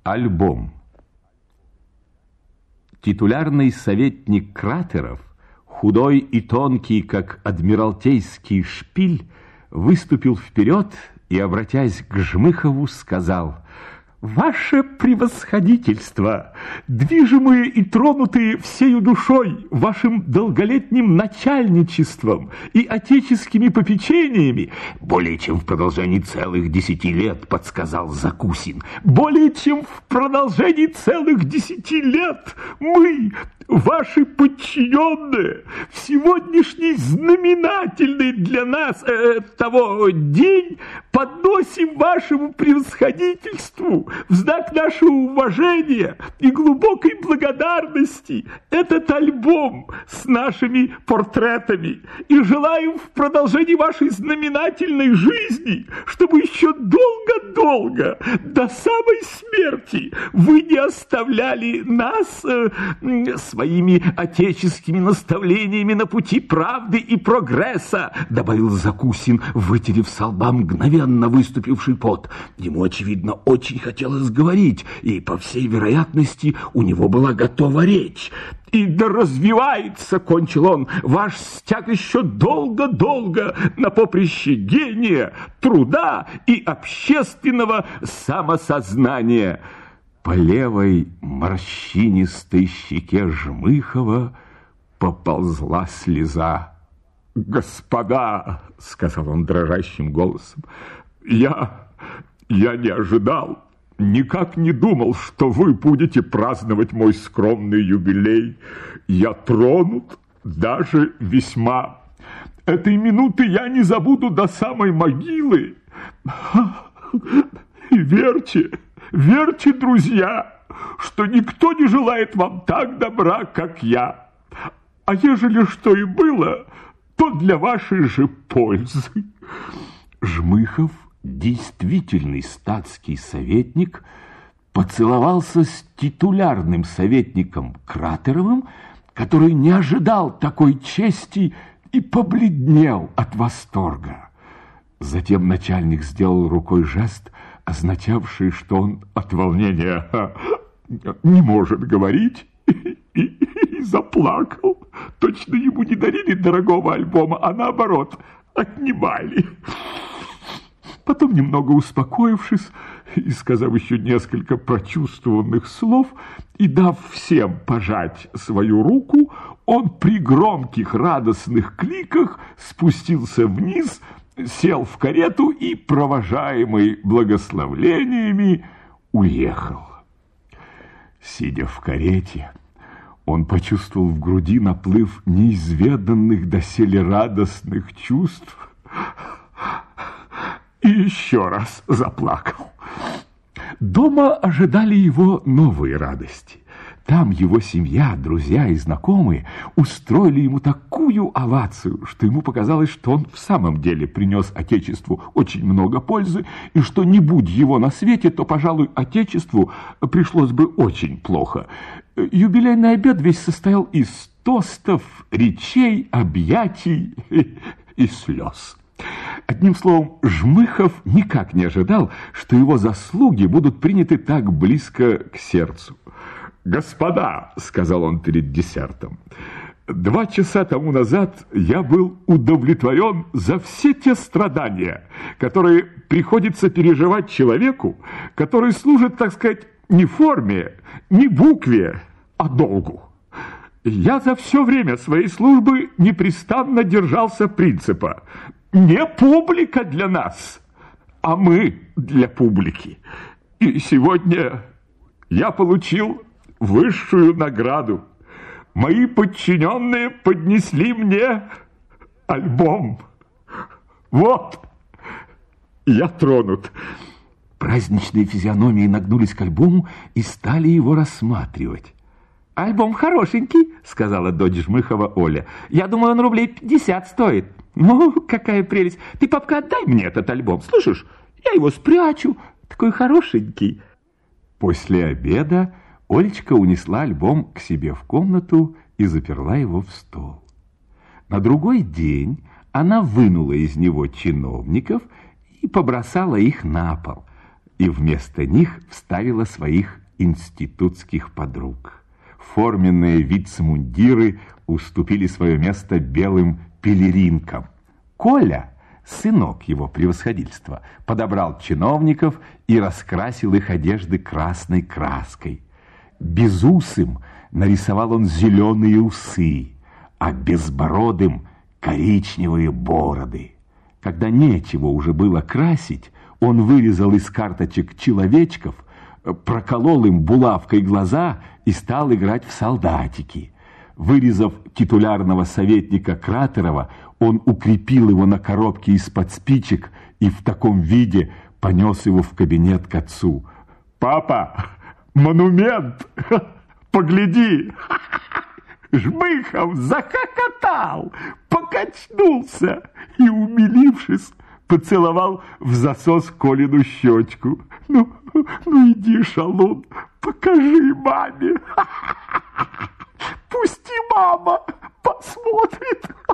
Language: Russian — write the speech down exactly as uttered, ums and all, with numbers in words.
Альбом. Титулярный советник Кратеров, худой и тонкий, как адмиралтейский шпиль, выступил вперед и, обратясь к Жмыхову, сказал: «Ваше превосходительство, движимые и тронутые всею душой вашим долголетним начальничеством и отеческими попечениями, более чем в продолжении целых десяти лет, подсказал Закусин, более чем в продолжении целых десяти лет мы, ваши подчиненные, в сегодняшний знаменательный для нас э, того день подносим вашему превосходительству в знак нашего уважения и глубокой благодарности этот альбом с нашими портретами и желаем в продолжении вашей знаменательной жизни, чтобы еще долго-долго, до самой смерти, вы не оставляли нас э, своими отеческими наставлениями на пути правды и прогресса», добавил Закусин, вытерев со лба мгновенно выступивший пот. Ему, очевидно, очень хотелось говорить, и, по всей вероятности, у него была готова речь. «И да развивается, — кончил он, — ваш стяг еще долго-долго на поприще гения, труда и общественного самосознания». По левой морщинистой щеке Жмыхова поползла слеза. «Господа, — сказал он дрожащим голосом, — я, я не ожидал, никак не думал, что вы будете праздновать мой скромный юбилей. Я тронут, даже весьма. Этой минуты я не забуду до самой могилы. И верьте, верьте, друзья, что никто не желает вам так добра, как я. А ежели что и было, то для вашей же пользы». Жмыхов, действительный статский советник, поцеловался с титулярным советником Кратеровым, который не ожидал такой чести и побледнел от восторга. Затем начальник сделал рукой жест, означавший, что он от волнения не может говорить, и, и, и заплакал. Точно ему не дарили дорогого альбома, а наоборот отнимали. Потом, немного успокоившись и сказав еще несколько прочувствованных слов и дав всем пожать свою руку, он при громких радостных кликах спустился вниз, сел в карету и, провожаемый благословлениями, уехал. Сидя в карете, он почувствовал в груди наплыв неизведанных доселе радостных чувств и еще раз заплакал. Дома ожидали его новые радости. Там его семья, друзья и знакомые устроили ему такую овацию, что ему показалось, что он в самом деле принес Отечеству очень много пользы, и что не будь его на свете, то, пожалуй, Отечеству пришлось бы очень плохо. Юбилейный обед весь состоял из тостов, речей, объятий и слез. Одним словом, Жмыхов никак не ожидал, что его заслуги будут приняты так близко к сердцу. «Господа, — сказал он перед десертом, — два часа тому назад я был удовлетворен за все те страдания, которые приходится переживать человеку, который служит, так сказать, не форме, не букве, а долгу. Я за все время своей службы непрестанно держался принципа: не публика для нас, а мы для публики. И сегодня я получил высшую награду. Мои подчиненные поднесли мне альбом. Вот, я тронут». Праздничные физиономии нагнулись к альбому и стали его рассматривать. «Альбом хорошенький, — сказала дочь Жмыхова Оля. Я думаю, он рублей пятьдесят стоит. Ну, какая прелесть. Ты, папка, отдай мне этот альбом, слышишь? Я его спрячу. Такой хорошенький». После обеда Олечка унесла альбом к себе в комнату и заперла его в стол. На другой день она вынула из него чиновников и побросала их на пол. и вместо них вставила своих институтских подруг. Форменные вицмундиры уступили свое место белым пелеринкам. Коля, сынок его превосходительства, подобрал чиновников и раскрасил их одежды красной краской. Безусым нарисовал он зеленые усы, а безбородым коричневые бороды. Когда нечего уже было красить, он вырезал из карточек человечков, проколол им булавкой глаза и стал играть в солдатики. Вырезав титулярного советника Кратерова, он укрепил его на коробке из-под спичек и в таком виде понес его в кабинет к отцу. «Папа, монумент! Погляди!» Жмыхов захохотал, покачнулся и, умилившись, поцеловал в засос Колину щечку. «Ну, ну иди, шалун, покажи маме. Пусти, мама, посмотрит».